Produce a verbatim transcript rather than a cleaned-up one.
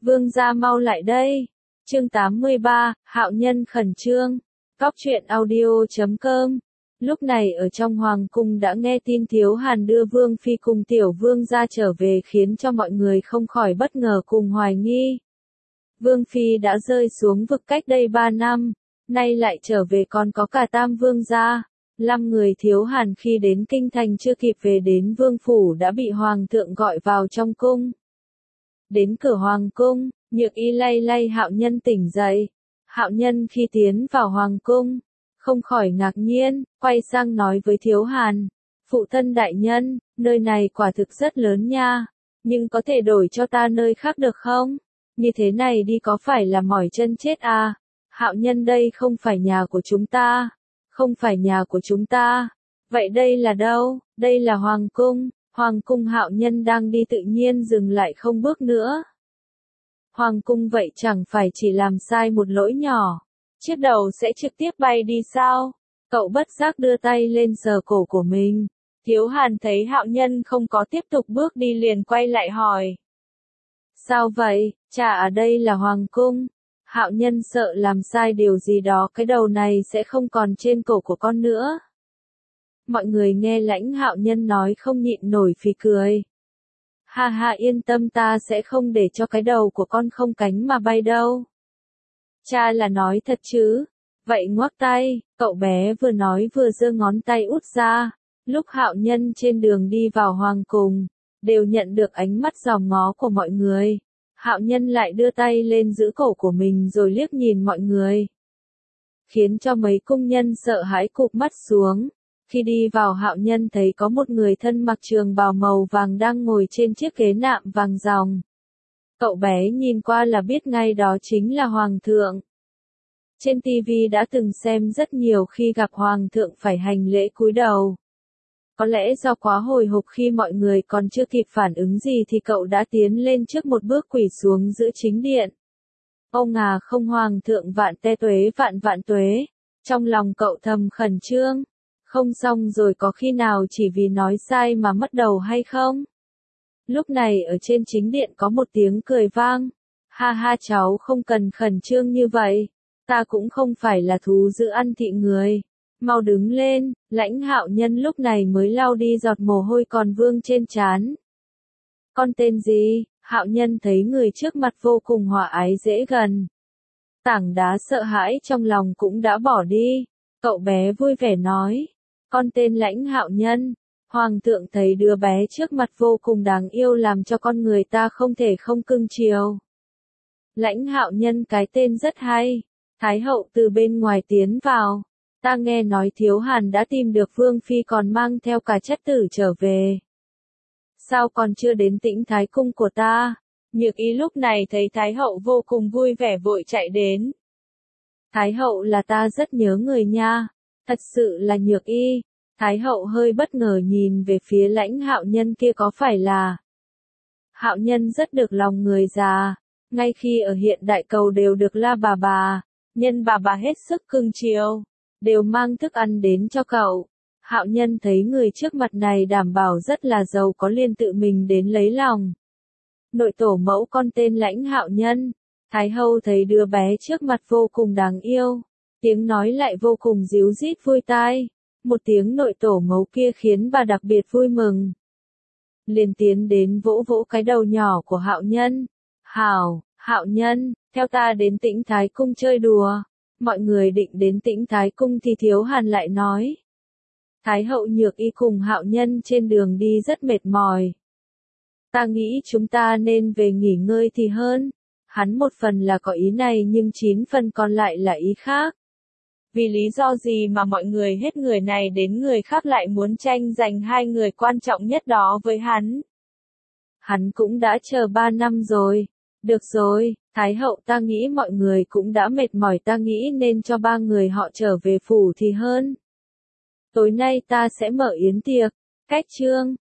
Vương gia mau lại đây. Chương tám mươi ba, Hạo Nhân khẩn trương. Góc truyện audio chấm com. Lúc này ở trong hoàng cung đã nghe tin Thiếu Hàn đưa Vương Phi cùng Tiểu Vương gia trở về khiến cho mọi người không khỏi bất ngờ cùng hoài nghi. Vương Phi đã rơi xuống vực cách đây ba năm, nay lại trở về còn có cả Tam Vương gia. Năm người Thiếu Hàn khi đến kinh thành chưa kịp về đến vương phủ đã bị hoàng thượng gọi vào trong cung. Đến cửa hoàng cung, Nhược Y lay lay Hạo Nhân tỉnh dậy. Hạo Nhân khi tiến vào hoàng cung, không khỏi ngạc nhiên, quay sang nói với Thiếu Hàn, phụ thân đại nhân, nơi này quả thực rất lớn nha, nhưng có thể đổi cho ta nơi khác được không? Như thế này đi có phải là mỏi chân chết à? Hạo Nhân đây không phải nhà của chúng ta, không phải nhà của chúng ta. Vậy đây là đâu? Đây là hoàng cung. Hoàng cung. Hạo Nhân đang đi tự nhiên dừng lại không bước nữa. Hoàng cung vậy chẳng phải chỉ làm sai một lỗi nhỏ, chiếc đầu sẽ trực tiếp bay đi sao? Cậu bất giác đưa tay lên sờ cổ của mình. Thiếu Hàn thấy Hạo Nhân không có tiếp tục bước đi liền quay lại hỏi. Sao vậy? Chả ở đây là hoàng cung. Hạo Nhân sợ làm sai điều gì đó cái đầu này sẽ không còn trên cổ của con nữa. Mọi người nghe Lãnh Hạo Nhân nói không nhịn nổi phì cười. Ha ha, yên tâm, ta sẽ không để cho cái đầu của con không cánh mà bay đâu. Cha là nói thật chứ? Vậy ngoắc tay. Cậu bé vừa nói vừa giơ ngón tay út ra. Lúc Hạo Nhân trên đường đi vào hoàng cung, đều nhận được ánh mắt dòm ngó của mọi người. Hạo Nhân lại đưa tay lên giữ cổ của mình rồi liếc nhìn mọi người, khiến cho mấy cung nhân sợ hãi cụp mắt xuống. Khi đi vào, Hạo Nhân thấy có một người thân mặc trường bào màu vàng đang ngồi trên chiếc ghế nạm vàng ròng. Cậu bé nhìn qua là biết ngay đó chính là Hoàng thượng. Trên ti vi đã từng xem rất nhiều khi gặp Hoàng thượng phải hành lễ cúi đầu. Có lẽ do quá hồi hộp khi mọi người còn chưa kịp phản ứng gì thì cậu đã tiến lên trước một bước quỳ xuống giữa chính điện. Ông à không, Hoàng thượng vạn tê tuế vạn vạn tuế. Trong lòng cậu thầm khẩn trương. Không xong rồi, có khi nào chỉ vì nói sai mà mất đầu hay không? Lúc này ở trên chính điện có một tiếng cười vang. Ha ha, cháu không cần khẩn trương như vậy. Ta cũng không phải là thú dữ ăn thịt người. Mau đứng lên. Lãnh Hạo Nhân lúc này mới lau đi giọt mồ hôi còn vương trên trán. Con tên gì? Hạo Nhân thấy người trước mặt vô cùng hòa ái dễ gần. Tảng đá sợ hãi trong lòng cũng đã bỏ đi. Cậu bé vui vẻ nói. Con tên Lãnh Hạo Nhân. Hoàng thượng thấy đứa bé trước mặt vô cùng đáng yêu làm cho con người ta không thể không cưng chiều. Lãnh Hạo Nhân cái tên rất hay. Thái hậu từ bên ngoài tiến vào. Ta nghe nói Thiếu Hàn đã tìm được Vương Phi còn mang theo cả chất tử trở về. Sao còn chưa đến Tĩnh Thái cung của ta? Nhược Y lúc này thấy Thái hậu vô cùng vui vẻ vội chạy đến. Thái hậu, là ta rất nhớ người nha. Thật sự là Nhược Y. Thái hậu hơi bất ngờ nhìn về phía Lãnh Hạo Nhân kia, có phải là... Hạo Nhân rất được lòng người già. Ngay khi ở hiện đại cầu đều được la bà bà. Nhân bà bà hết sức cưng chiều. Đều mang thức ăn đến cho cậu. Hạo Nhân thấy người trước mặt này đảm bảo rất là giàu có liền tự mình đến lấy lòng. Nội tổ mẫu con tên Lãnh Hạo Nhân. Thái hậu thấy đứa bé trước mặt vô cùng đáng yêu. Tiếng nói lại vô cùng díu dít vui tai. Một tiếng nội tổ mẫu kia khiến bà đặc biệt vui mừng. Liền tiến đến vỗ vỗ cái đầu nhỏ của Hạo Nhân. Hảo, Hạo Nhân, theo ta đến Tĩnh Thái cung chơi đùa. Mọi người định đến Tĩnh Thái cung thì Thiếu Hàn lại nói. Thái hậu, Nhược Y cùng Hạo Nhân trên đường đi rất mệt mỏi. Ta nghĩ chúng ta nên về nghỉ ngơi thì hơn. Hắn một phần là có ý này nhưng chín phần còn lại là ý khác. Vì lý do gì mà mọi người hết người này đến người khác lại muốn tranh giành hai người quan trọng nhất đó với hắn? Hắn cũng đã chờ ba năm rồi. Được rồi, Thái hậu, ta nghĩ mọi người cũng đã mệt mỏi, ta nghĩ nên cho ba người họ trở về phủ thì hơn. Tối nay ta sẽ mở yến tiệc. Cách chương